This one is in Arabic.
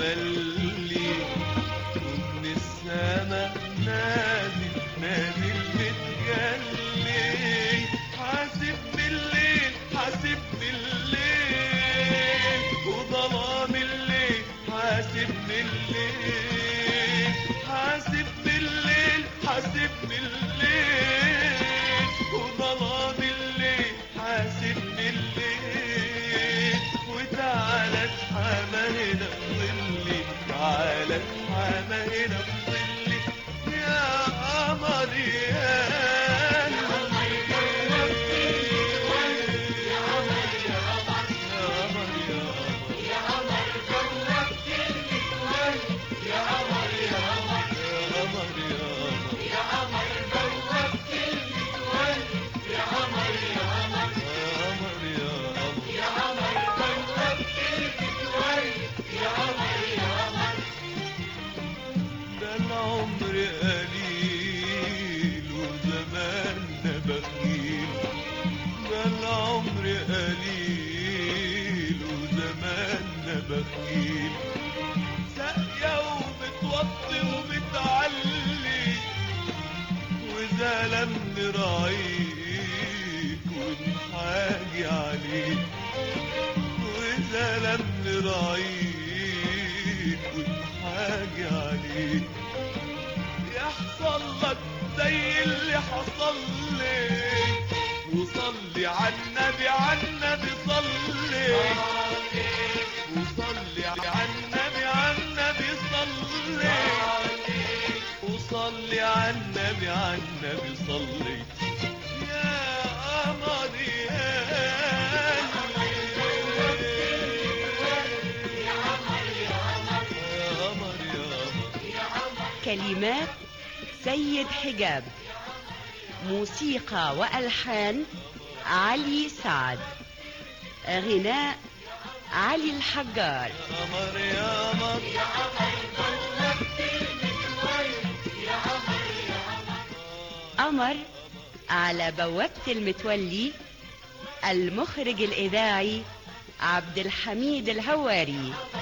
متجلي، ومن السما نازل نازل متجلي. حاسبني الليل حاسبني الليل، وظلام الليل حاسبني الليل. حاسبني الليل حاسبني الليل، وظلام الليل حاسبني الليل. وتعالى اتحامى هنا بظلي، تعالى اتحامى هنا بظلي يا قمر يا بخيل. ساقية وبتوطي وبتعلي، وإذا لم نراعيك ونحاجي عليك، وإذا لم نراعيك ونحاجي عليك، يحصل لك زي اللي حصل لي. وصلي عالنبي عالنبي صلي، وصلي عالنبي عالنبي صلي، وصلي عالنبي عالنبي صلي يا قمر يا قمر. كلمات سيد حجاب، موسيقى وألحان علي سعد، غناء علي الحجار. قمر على بوابة المتولي. المخرج الإذاعي عبد الحميد الهواري.